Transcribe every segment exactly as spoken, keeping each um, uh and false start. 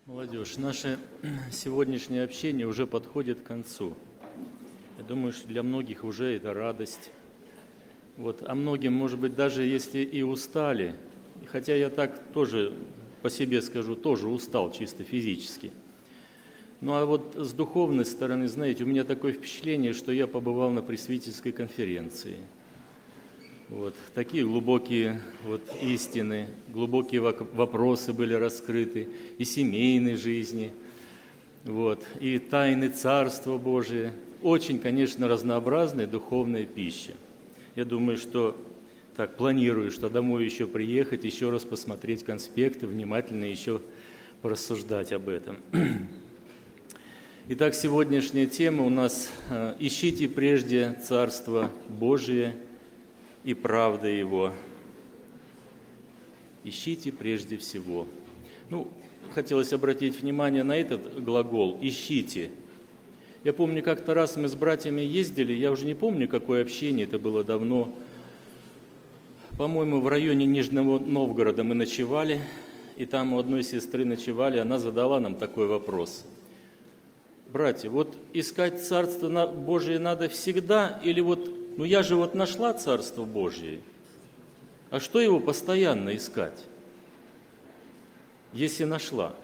Молодежь, наше сегодняшнее общение уже подходит к концу. Я думаю, что для многих уже это радость. Вот, а многим, может быть, даже если и устали, хотя я так тоже по себе скажу, тоже устал чисто физически. Ну а вот с духовной стороны, знаете, у меня такое впечатление, что я побывал на пресвитерской конференции. Вот, такие глубокие вот, истины, глубокие вопросы были раскрыты и семейной жизни, вот, и тайны Царства Божия. Очень, конечно, разнообразная духовная пища. Я думаю, что так планирую, что домой еще приехать, еще раз посмотреть конспекты, внимательно еще порассуждать об этом. Итак, сегодняшняя тема у нас «Ищите прежде Царство Божие и правда Его». Ищите прежде всего. Ну, хотелось обратить внимание на этот глагол «ищите». Я помню, как-то раз мы с братьями ездили, я уже не помню, какое общение, это было давно. По-моему, в районе Нижнего Новгорода мы ночевали, и там у одной сестры ночевали, она задала нам такой вопрос. Братья, вот искать Царство Божие надо всегда, или вот ну я же вот нашла Царство Божие, а что его постоянно искать, если нашла?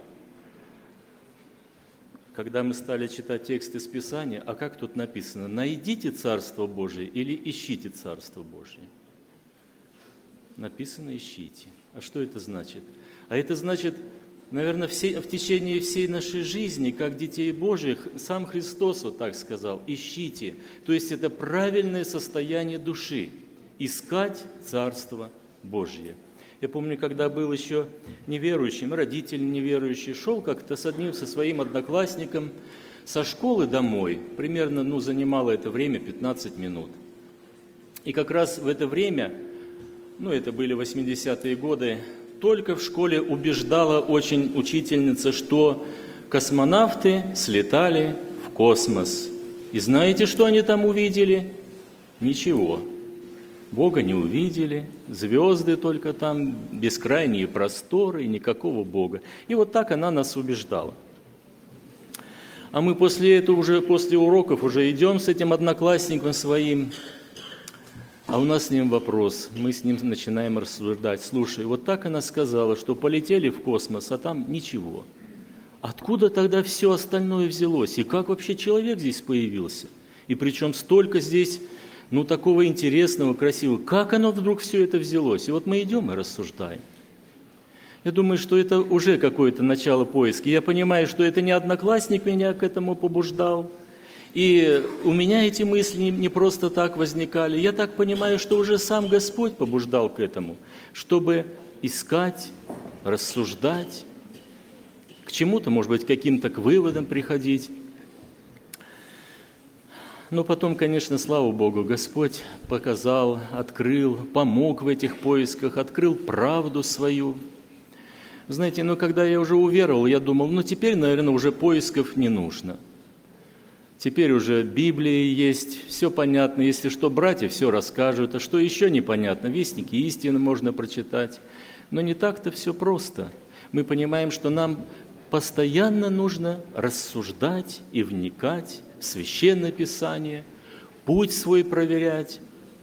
Когда мы стали читать текст из Писания, а как тут написано? Найдите Царство Божие или ищите Царство Божие? Написано ищите. А что это значит? А это значит, наверное, все, в течение всей нашей жизни, как детей Божьих, сам Христос вот так сказал, ищите. То есть это правильное состояние души, искать Царство Божье. Я помню, когда был еще неверующим, родитель неверующий, шел как-то с одним, со своим одноклассником со школы домой, примерно, ну, занимало это время пятнадцать минут. И как раз в это время, ну, это были восьмидесятые годы, только в школе убеждала очень учительница, что космонавты слетали в космос. И знаете, что они там увидели? Ничего. Бога не увидели, звезды только там, бескрайние просторы, и никакого Бога. И вот так она нас убеждала. А мы после этого уже, после уроков уже идем с этим одноклассником своим, а у нас с ним вопрос, мы с ним начинаем рассуждать. Слушай, вот так она сказала, что полетели в космос, а там ничего. Откуда тогда все остальное взялось? И как вообще человек здесь появился? И причем столько здесь, ну, такого интересного, красивого. Как оно вдруг все это взялось? И вот мы идем и рассуждаем. Я думаю, что это уже какое-то начало поиска. Я понимаю, что это не одноклассник меня к этому побуждал. И у меня эти мысли не просто так возникали. Я так понимаю, что уже сам Господь побуждал к этому, чтобы искать, рассуждать, к чему-то, может быть, каким-то к выводам приходить. Но потом, конечно, слава Богу, Господь показал, открыл, помог в этих поисках, открыл правду свою. Знаете, ну когда я уже уверовал, я думал, ну теперь, наверное, уже поисков не нужно. Теперь уже Библия есть, все понятно. Если что, братья все расскажут, а что еще непонятно, вестники истины можно прочитать. Но не так-то все просто. Мы понимаем, что нам постоянно нужно рассуждать и вникать в Священное Писание, путь свой проверять.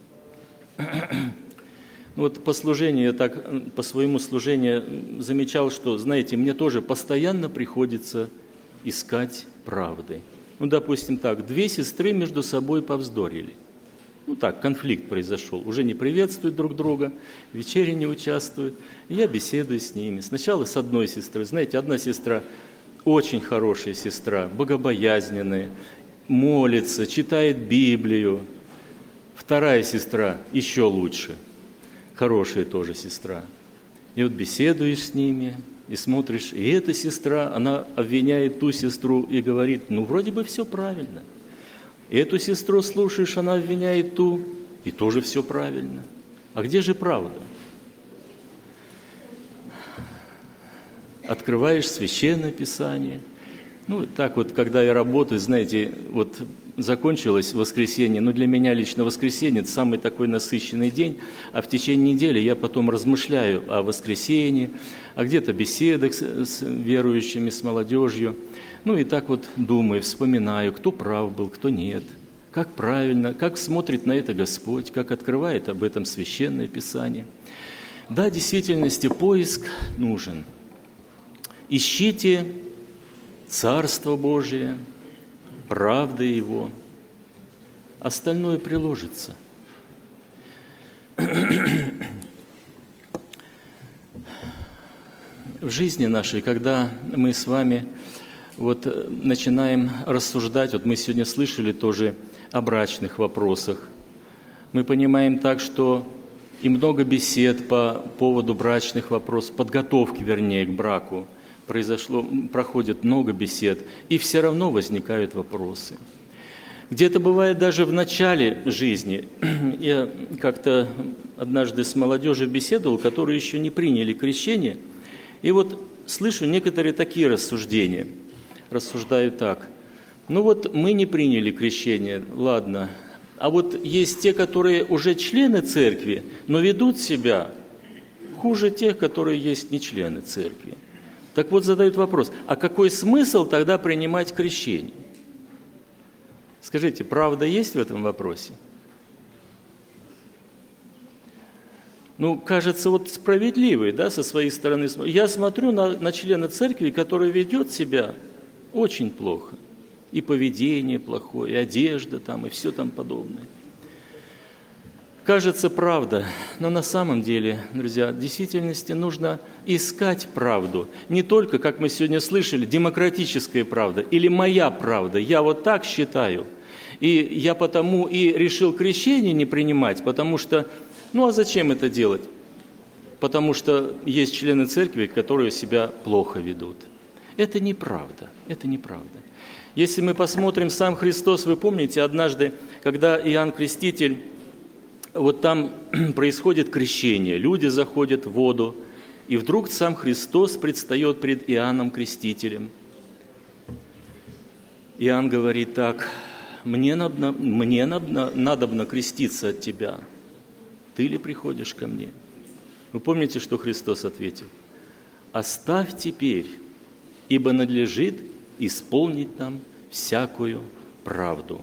Вот по служению, я так по своему служению замечал, что, знаете, мне тоже постоянно приходится искать правды. Ну, допустим так, две сестры между собой повздорили. Ну так, конфликт произошел. Уже не приветствуют друг друга, в вечере не участвуют. И я беседую с ними. Сначала с одной сестрой. Знаете, одна сестра очень хорошая сестра, богобоязненная, молится, читает Библию. Вторая сестра еще лучше, хорошая тоже сестра. И вот беседуешь с ними, и смотришь, и эта сестра, она обвиняет ту сестру и говорит, ну, вроде бы все правильно. Эту сестру слушаешь, она обвиняет ту, и тоже все правильно. А где же правда? Открываешь Священное Писание. Ну, так вот, когда я работаю, знаете, вот закончилось воскресенье, но для меня лично воскресенье – это самый такой насыщенный день, а в течение недели я потом размышляю о воскресенье, о где-то беседах с, с верующими, с молодежью. Ну и так вот думаю, вспоминаю, кто прав был, кто нет, как правильно, как смотрит на это Господь, как открывает об этом Священное Писание. Да, в действительности поиск нужен. Ищите Царство Божие, правда Его, остальное приложится. В жизни нашей, когда мы с вами вот начинаем рассуждать, вот мы сегодня слышали тоже о брачных вопросах, мы понимаем так, что и много бесед по поводу брачных вопросов, подготовки, вернее, к браку, произошло, проходит много бесед, и все равно возникают вопросы. Где-то бывает даже в начале жизни. Я как-то однажды с молодежью беседовал, которые еще не приняли крещение, и вот слышу некоторые такие рассуждения. Рассуждаю так. Ну вот мы не приняли крещение, ладно. А вот есть те, которые уже члены церкви, но ведут себя хуже тех, которые есть не члены церкви. Так вот задают вопрос, а какой смысл тогда принимать крещение? Скажите, правда есть в этом вопросе? Ну, кажется, вот справедливый, да, со своей стороны. Я смотрю на, на члена церкви, который ведет себя очень плохо. И поведение плохое, и одежда там, и все там подобное. Кажется, правда, но на самом деле, друзья, в действительности нужно искать правду. Не только, как мы сегодня слышали, демократическая правда или моя правда. Я вот так считаю. И я потому и решил крещение не принимать, потому что, ну а зачем это делать? Потому что есть члены церкви, которые себя плохо ведут. Это неправда, это неправда. Если мы посмотрим сам Христос, вы помните, однажды, когда Иоанн Креститель, вот там происходит крещение, люди заходят в воду, и вдруг сам Христос предстает пред Иоанном Крестителем. Иоанн говорит так: «Мне надобно, мне надобно, надобно креститься от тебя, ты ли приходишь ко мне?» Вы помните, что Христос ответил? «Оставь теперь, ибо надлежит исполнить нам всякую правду».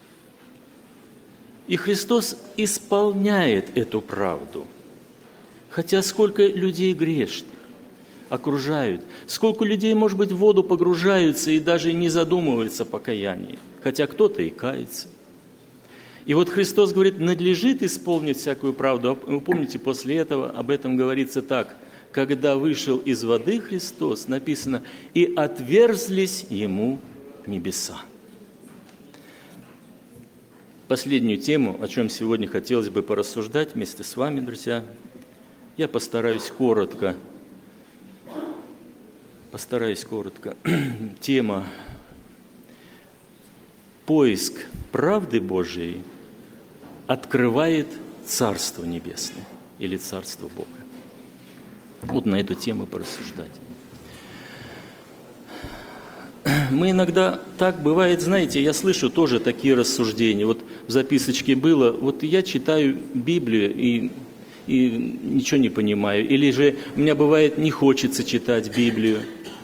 И Христос исполняет эту правду. Хотя сколько людей грешных окружают, сколько людей, может быть, в воду погружаются и даже не задумываются о покаянии, хотя кто-то и кается. И вот Христос говорит, надлежит исполнить всякую правду. Вы помните, после этого об этом говорится так: когда вышел из воды Христос, написано, и отверзлись Ему небеса. Последнюю тему, о чем сегодня хотелось бы порассуждать вместе с вами, друзья, я постараюсь коротко, постараюсь коротко. Тема «Поиск правды Божией открывает Царство Небесное» или Царство Бога. Вот на эту тему порассуждать. Мы иногда, так бывает, знаете, я слышу тоже такие рассуждения. Вот в записочке было, вот я читаю Библию и, и ничего не понимаю. Или же у меня бывает, не хочется читать Библию.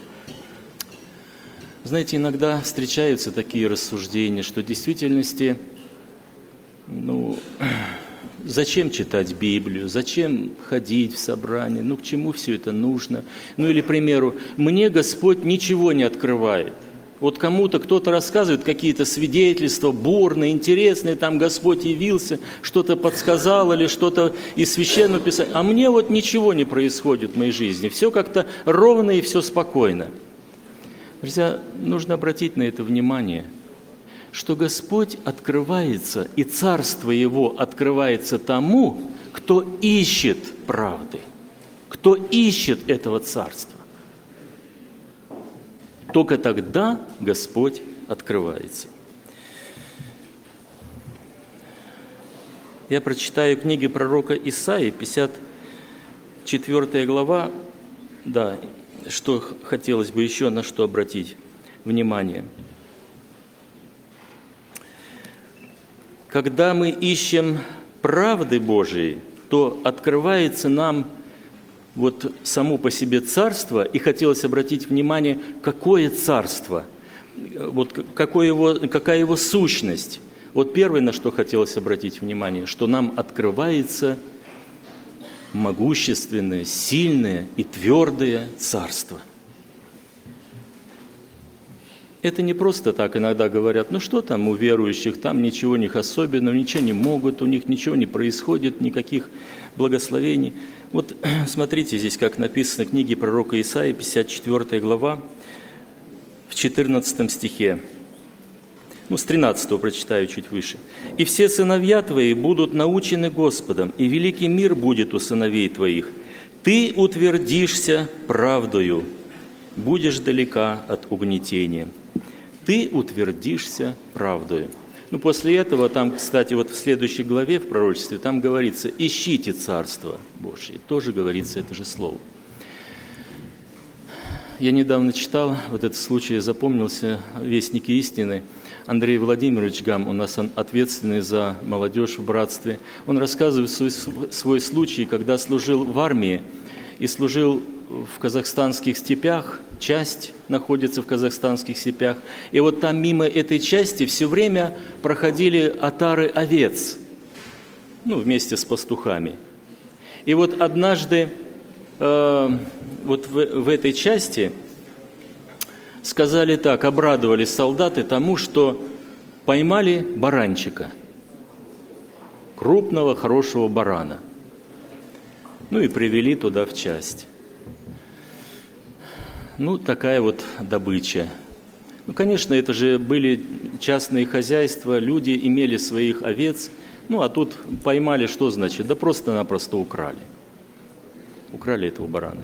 Знаете, иногда встречаются такие рассуждения, что в действительности, ну, зачем читать Библию, зачем ходить в собрание, ну, к чему все это нужно? Ну, или, к примеру, мне Господь ничего не открывает. Вот кому-то кто-то рассказывает какие-то свидетельства бурные, интересные, там Господь явился, что-то подсказал или что-то из Священного Писания, а мне вот ничего не происходит в моей жизни, все как-то ровно и все спокойно. Друзья, нужно обратить на это внимание, что Господь открывается, и Царство Его открывается тому, кто ищет правды, кто ищет этого Царства. Только тогда Господь открывается. Я прочитаю книги пророка Исаии, пятьдесят четвёртая глава, да, что хотелось бы еще на что обратить внимание. когда мы ищем правды Божией, то открывается нам вот само по себе царство, и хотелось обратить внимание, какое царство, вот какое его, какая его сущность. Вот первое, на что хотелось обратить внимание, что нам открывается могущественное, сильное и твердое царство. Это не просто так иногда говорят, ну что там у верующих, там ничего у них особенного, ничего не могут, у них ничего не происходит, никаких благословений. Вот смотрите здесь, как написано в книге пророка Исаии, пятьдесят четвёртая глава, в четырнадцатом стихе. Ну, с тринадцатого прочитаю чуть выше. «И все сыновья твои будут научены Господом, и великий мир будет у сыновей твоих. Ты утвердишься правдою, будешь далека от угнетения». Ты утвердишься правдою. Ну, после этого, там, кстати, вот в следующей главе в пророчестве, там говорится, ищите Царство Божие. Тоже говорится это же слово. Я недавно читал, вот этот случай запомнился, «Вестники истины». Андрей Владимирович Гам, у нас он ответственный за молодежь в братстве. Он рассказывает свой, свой случай, когда служил в армии и служил в казахстанских степях, часть находится в казахстанских степях, и вот там мимо этой части все время проходили отары овец, ну, вместе с пастухами. И вот однажды э, вот в, в этой части сказали так, обрадовались солдаты тому, что поймали баранчика, крупного, хорошего барана, ну и привели туда в часть. Ну, такая вот добыча. Ну, конечно, это же были частные хозяйства, люди имели своих овец, ну, а тут поймали, что значит? Да просто-напросто украли. Украли этого барана.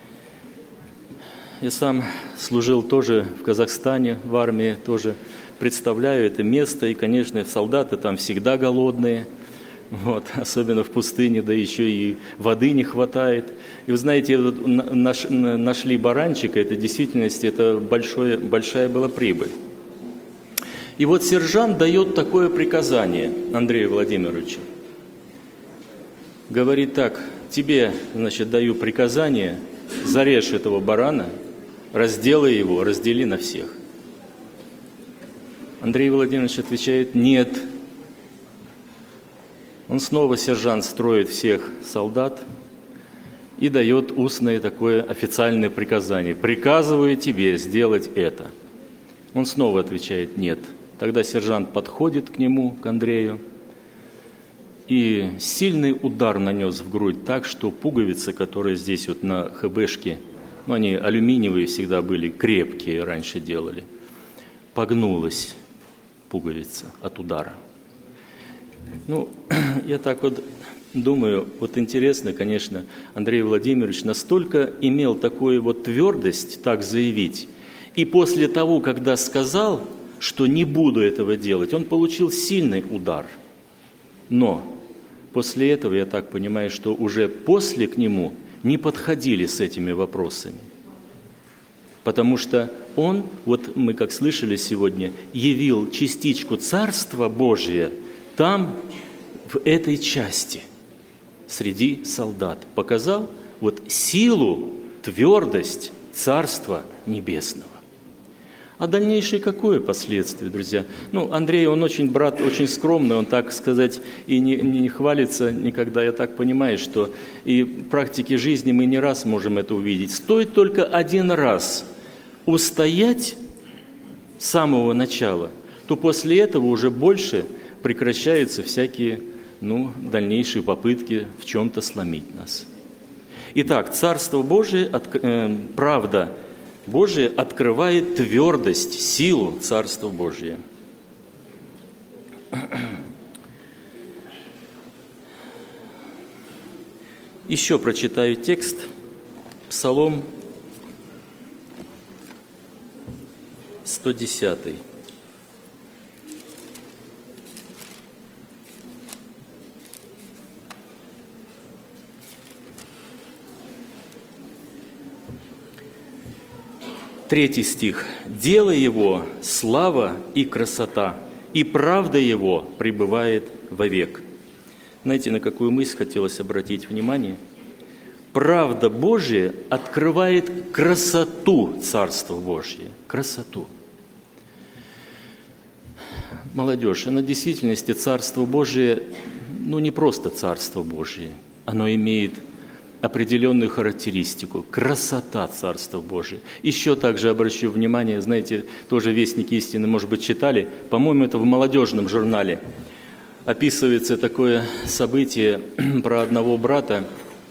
Я сам служил тоже в Казахстане, в армии, тоже представляю это место, и, конечно, солдаты там всегда голодные, вот, особенно в пустыне, да еще и воды не хватает. И вы знаете, наш, нашли баранчика, это в действительности это большое, большая была прибыль. И вот сержант дает такое приказание Андрею Владимировичу. Говорит так, тебе, значит, даю приказание, зарежь этого барана, разделай его, раздели на всех. Андрей Владимирович отвечает, нет. Он снова, сержант, строит всех солдат и дает устное такое официальное приказание. «Приказываю тебе сделать это». Он снова отвечает «нет». Тогда сержант подходит к нему, к Андрею, и сильный удар нанес в грудь так, что пуговицы, которые здесь вот на хэбэшке, ну, они алюминиевые всегда были, крепкие раньше делали, погнулась пуговица от удара. Ну, я так вот думаю, вот интересно, конечно, Андрей Владимирович настолько имел такую вот твердость так заявить, и после того, когда сказал, что не буду этого делать, он получил сильный удар. Но после этого, я так понимаю, что уже после к нему не подходили с этими вопросами. Потому что он, вот мы как слышали сегодня, явил частичку Царства Божия там, в этой части, среди солдат. Показал вот силу, твердость Царства Небесного. А дальнейшее какое последствие, друзья? Ну, Андрей, он очень брат, очень скромный, он, так сказать, и не, не хвалится никогда. Я так понимаю, что и в практике жизни мы не раз можем это увидеть. Стоит только один раз устоять с самого начала, то после этого уже больше прекращаются всякие, ну, дальнейшие попытки в чем-то сломить нас. Итак, Царство Божие, от, э, правда Божие открывает твердость, силу Царства Божия. Еще прочитаю текст, Псалом сто десятый. Третий стих. «Дело его – слава и красота, и правда Его пребывает вовек». Знаете, на какую мысль хотелось обратить внимание? Правда Божия открывает красоту Царства Божия. Красоту. Молодежь, а на действительности Царство Божие, ну не просто Царство Божие, оно имеет определенную характеристику. Красота Царства Божия. Еще также обращу внимание, знаете, тоже «Вестники истины», может быть, читали, по-моему, это в молодежном журнале, описывается такое событие про одного брата,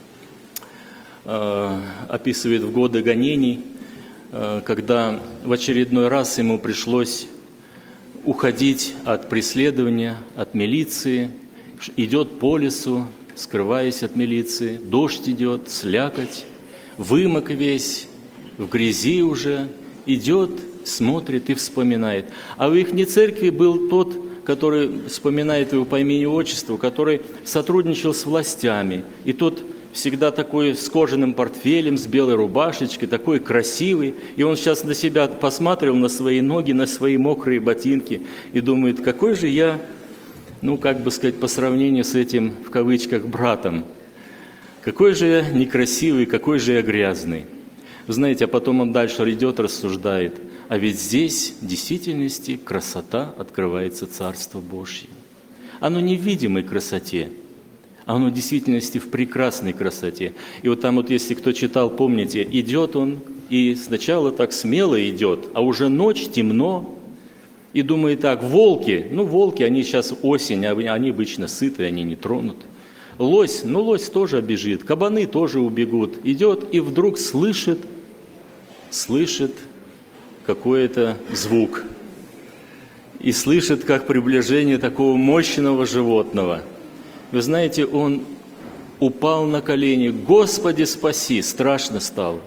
э, описывает в годы гонений, э, когда в очередной раз ему пришлось уходить от преследования, от милиции, идет по лесу, скрываясь от милиции, дождь идет, слякоть, вымок весь, в грязи уже, идет, смотрит и вспоминает. А в их церкви был тот, который вспоминает его по имени-отчеству, который сотрудничал с властями, и тот всегда такой с кожаным портфелем, с белой рубашечкой, такой красивый, и он сейчас на себя посмотрел, на свои ноги, на свои мокрые ботинки, и думает, какой же я, ну, как бы сказать, по сравнению с этим, в кавычках, братом, какой же я некрасивый, какой же я грязный. Вы знаете, а потом он дальше идет, рассуждает, а ведь здесь, в действительности, красота открывается Царство Божье. Оно не в видимой красоте, а оно в действительности в прекрасной красоте. И вот там вот, если кто читал, помните, идет он, и сначала так смело идет, а уже ночь, темно, и думает так, волки, ну волки, они сейчас осень, они обычно сытые, они не тронут. Лось, ну лось тоже бежит, кабаны тоже убегут. Идет и вдруг слышит, слышит какой-то звук. И слышит, как приближение такого мощного животного. Вы знаете, он упал на колени, «Господи, спаси!» Страшно стало.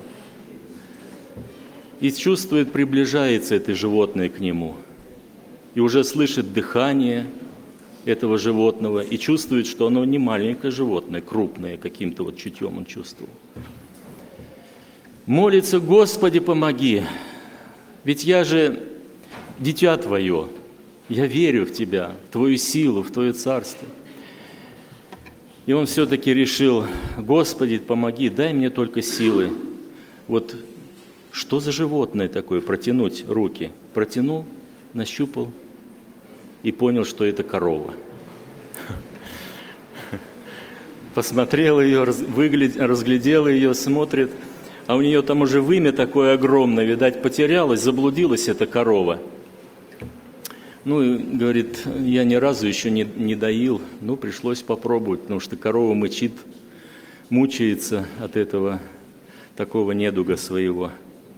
И чувствует, приближается это животное к нему. И уже слышит дыхание этого животного, и чувствует, что оно не маленькое животное, крупное, каким-то вот чутьем он чувствовал. Молится, «Господи, помоги! Ведь я же дитя Твое, я верю в Тебя, в Твою силу, в Твое царство». И он все-таки решил, «Господи, помоги, дай мне только силы». Вот что за животное такое, протянуть руки? Протянул, нащупал и понял, что это корова. Посмотрел ее, выглядел, разглядел ее, смотрит, а у нее там уже вымя такое огромное, видать, потерялась, заблудилась эта корова. Ну, и говорит, я ни разу еще не, не доил, ну, пришлось попробовать, потому что корова мычит, мучается от этого такого недуга своего.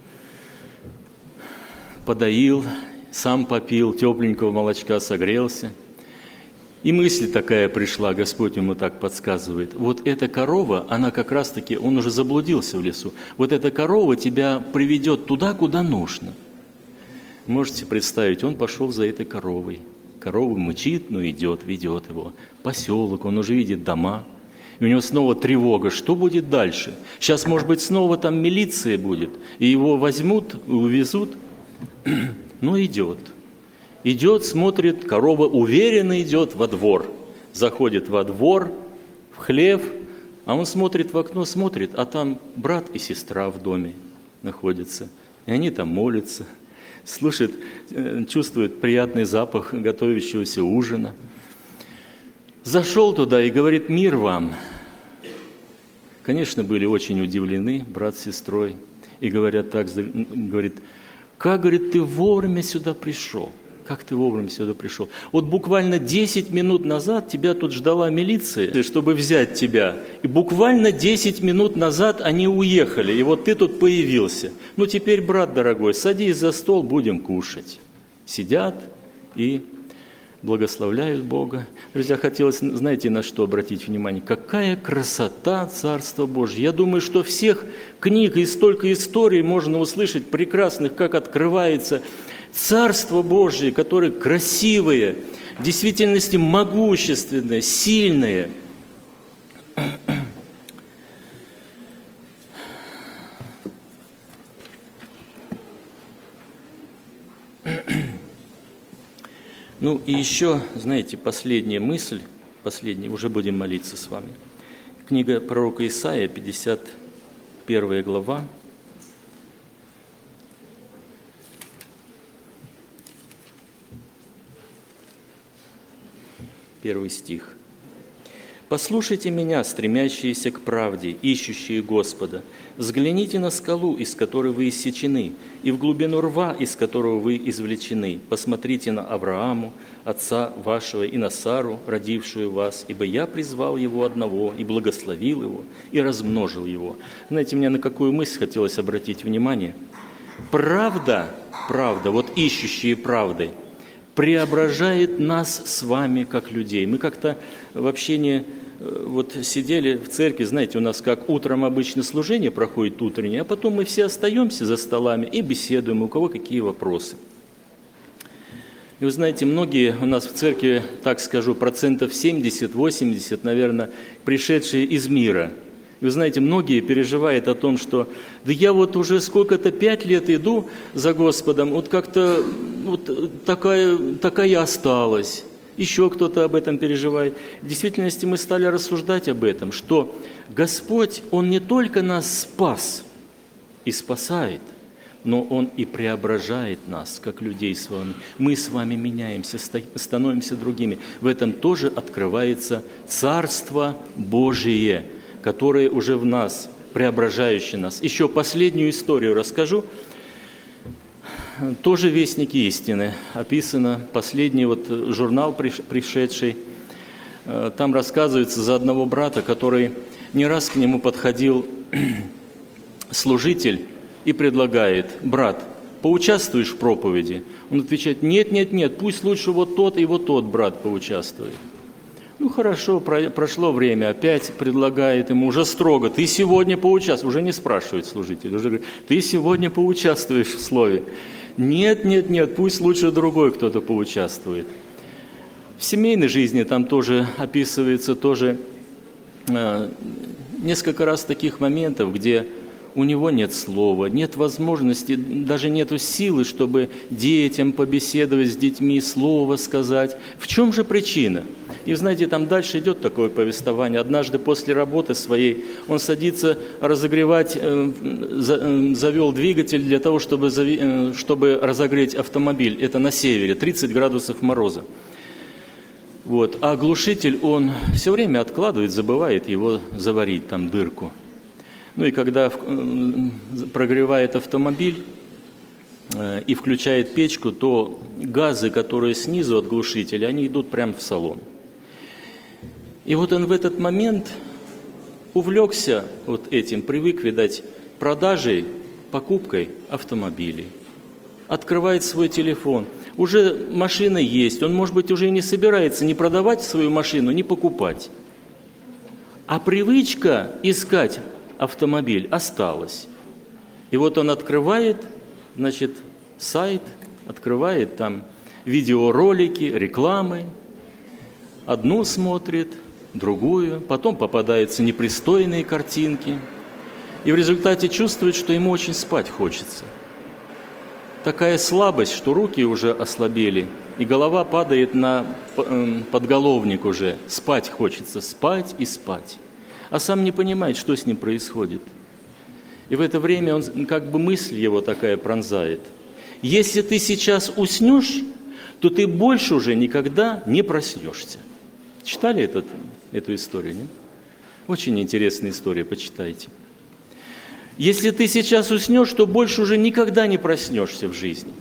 Подоил, сам попил, тепленького молочка согрелся. И мысль такая пришла, Господь ему так подсказывает. Вот эта корова, она как раз-таки, он уже заблудился в лесу, вот эта корова тебя приведет туда, куда нужно. Можете представить, он пошел за этой коровой. Корова мычит, но идет, ведет его. Поселок, он уже видит дома. И у него снова тревога, что будет дальше? Сейчас, может быть, снова там милиция будет, и его возьмут, увезут. Но идет. Идет, смотрит, корова уверенно идет во двор. Заходит во двор, в хлев, а он смотрит в окно, смотрит, а там брат и сестра в доме находятся. И они там молятся, слышит, чувствует приятный запах готовящегося ужина. Зашел туда и говорит, мир вам. Конечно, были очень удивлены брат с сестрой. И говорят так, говорит, как, говорит, ты вовремя сюда пришел? Как ты вовремя сюда пришел? Вот буквально десять минут назад тебя тут ждала милиция, чтобы взять тебя. И буквально десять минут назад они уехали, и вот ты тут появился. Ну теперь, брат дорогой, садись за стол, будем кушать. Сидят и благословляют Бога. Друзья, хотелось, знаете, на что обратить внимание? Какая красота Царства Божьего! Я думаю, что всех книг и столько историй можно услышать прекрасных, как открывается Царство Божие, которое красивое, в действительности могущественное, сильное. Ну и еще, знаете, последняя мысль, последняя, уже будем молиться с вами. Книга пророка Исаия, пятьдесят первая глава. Первый стих. «Послушайте меня, стремящиеся к правде, ищущие Господа. Взгляните на скалу, из которой вы иссечены, и в глубину рва, из которого вы извлечены. Посмотрите на Аврааму, отца вашего, и на Сару, родившую вас, ибо я призвал его одного, и благословил его, и размножил его». Знаете, мне на какую мысль хотелось обратить внимание? Правда, правда, вот ищущие правды, преображает нас с вами как людей. Мы как-то в общении вот сидели в церкви, знаете, у нас как утром обычно служение проходит утреннее, а потом мы все остаемся за столами и беседуем, у кого какие вопросы. И вы знаете, многие у нас в церкви, так скажу, процентов семьдесят-восемьдесят, наверное, пришедшие из мира. И вы знаете, многие переживают о том, что да я вот уже сколько-то, пять лет иду за Господом, вот как-то вот такая, такая осталась. Еще кто-то об этом переживает. В действительности мы стали рассуждать об этом, что Господь, Он не только нас спас и спасает, но Он и преображает нас, как людей с вами. Мы с вами меняемся, становимся другими. В этом тоже открывается Царство Божие, которое уже в нас, преображающее нас. Еще последнюю историю расскажу. Тоже «Вестники истины» описано, последний вот журнал, пришедший, там рассказывается за одного брата, который не раз к нему подходил служитель и предлагает: брат, поучаствуешь в проповеди? Он отвечает: нет, нет, нет, пусть лучше вот тот и вот тот брат поучаствует. Ну хорошо, прошло время, опять предлагает ему уже строго: ты сегодня поучаствуешь, уже не спрашивает служитель, уже говорит: ты сегодня поучаствуешь в слове. Нет, нет, нет, пусть лучше другой кто-то поучаствует. В семейной жизни там тоже описывается тоже э, несколько раз таких моментов, где у него нет слова, нет возможности, даже нет силы, чтобы детям побеседовать с детьми, слово сказать. В чем же причина? И знаете, там дальше идет такое повествование. Однажды после работы своей он садится разогревать, завел двигатель для того, чтобы, чтобы разогреть автомобиль. Это на севере, тридцать градусов мороза. Вот. А глушитель он все время откладывает, забывает его заварить, там дырку. Ну и когда прогревает автомобиль и включает печку, то газы, которые снизу от глушителя, они идут прямо в салон. И вот он в этот момент увлекся вот этим, привык, видать, продажей, покупкой автомобилей. Открывает свой телефон. Уже машина есть, он, может быть, уже и не собирается ни продавать свою машину, ни покупать. А привычка искать автомобиль осталась. И вот он открывает, значит, сайт, открывает там видеоролики, рекламы, одну смотрит, другую, потом попадаются непристойные картинки, и в результате чувствует, что ему очень спать хочется. Такая слабость, что руки уже ослабели, и голова падает на подголовник уже. Спать хочется, спать и спать. А сам не понимает, что с ним происходит. И в это время он, как бы мысль его такая пронзает. Если ты сейчас уснешь, то ты больше уже никогда не проснешься. Читали этот, эту историю, нет? Очень интересная история, почитайте. Если ты сейчас уснешь, то больше уже никогда не проснешься в жизни.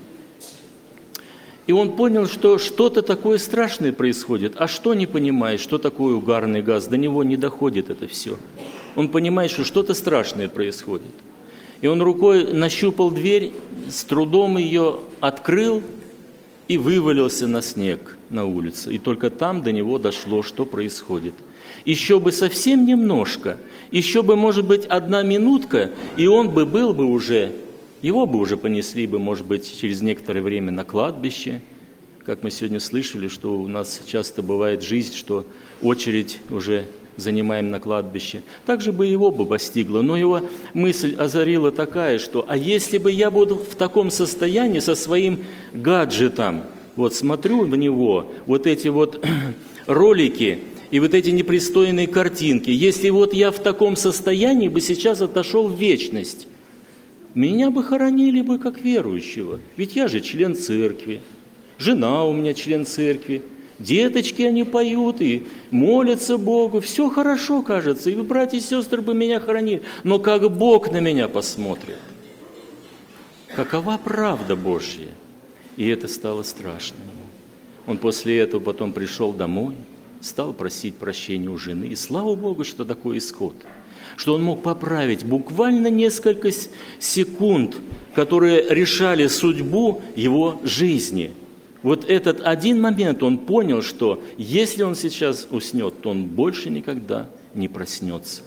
И он понял, что что-то такое страшное происходит. А что не понимает, что такое угарный газ? До него не доходит это все. Он понимает, что что-то страшное происходит. И он рукой нащупал дверь, с трудом ее открыл и вывалился на снег на улице. И только там до него дошло, что происходит. Еще бы совсем немножко, еще бы, может быть, одна минутка, и он бы был бы уже... Его бы уже понесли бы, может быть, через некоторое время на кладбище. Как мы сегодня слышали, что у нас часто бывает жизнь, что очередь уже занимаем на кладбище. Так же бы его бы постигло. Но его мысль озарила такая, что а если бы я буду в таком состоянии со своим гаджетом, вот смотрю в него, вот эти вот ролики и вот эти непристойные картинки, если вот я в таком состоянии бы сейчас отошел в вечность, меня бы хоронили бы как верующего, ведь я же член церкви, жена у меня член церкви, деточки они поют и молятся Богу, все хорошо кажется, и вы, братья и сестры, бы меня хоронили, но как Бог на меня посмотрит, какова правда Божья, и это стало страшно ему. Он после этого потом пришел домой, стал просить прощения у жены, и слава Богу, что такой исход, что он мог поправить буквально несколько секунд, которые решали судьбу его жизни. Вот этот один момент он понял, что если он сейчас уснет, то он больше никогда не проснется.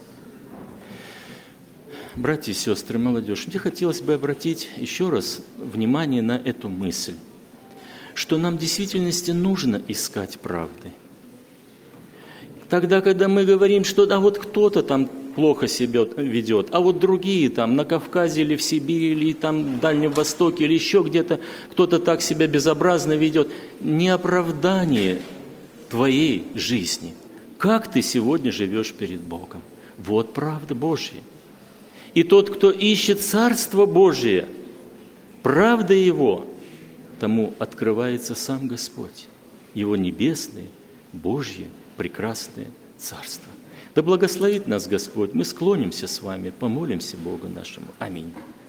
Братья и сестры, молодежь, мне хотелось бы обратить еще раз внимание на эту мысль, что нам в действительности нужно искать правды. Тогда, когда мы говорим, что да, вот кто-то там плохо себя ведет, а вот другие там на Кавказе или в Сибири, или там в Дальнем Востоке, или еще где-то кто-то так себя безобразно ведет, не оправдание твоей жизни. Как ты сегодня живешь перед Богом? Вот правда Божья. И тот, кто ищет Царство Божие, правда Его, тому открывается сам Господь, Его небесное, Божье, прекрасное Царство. Да благословит нас Господь. Мы склонимся с вами, помолимся Богу нашему. Аминь.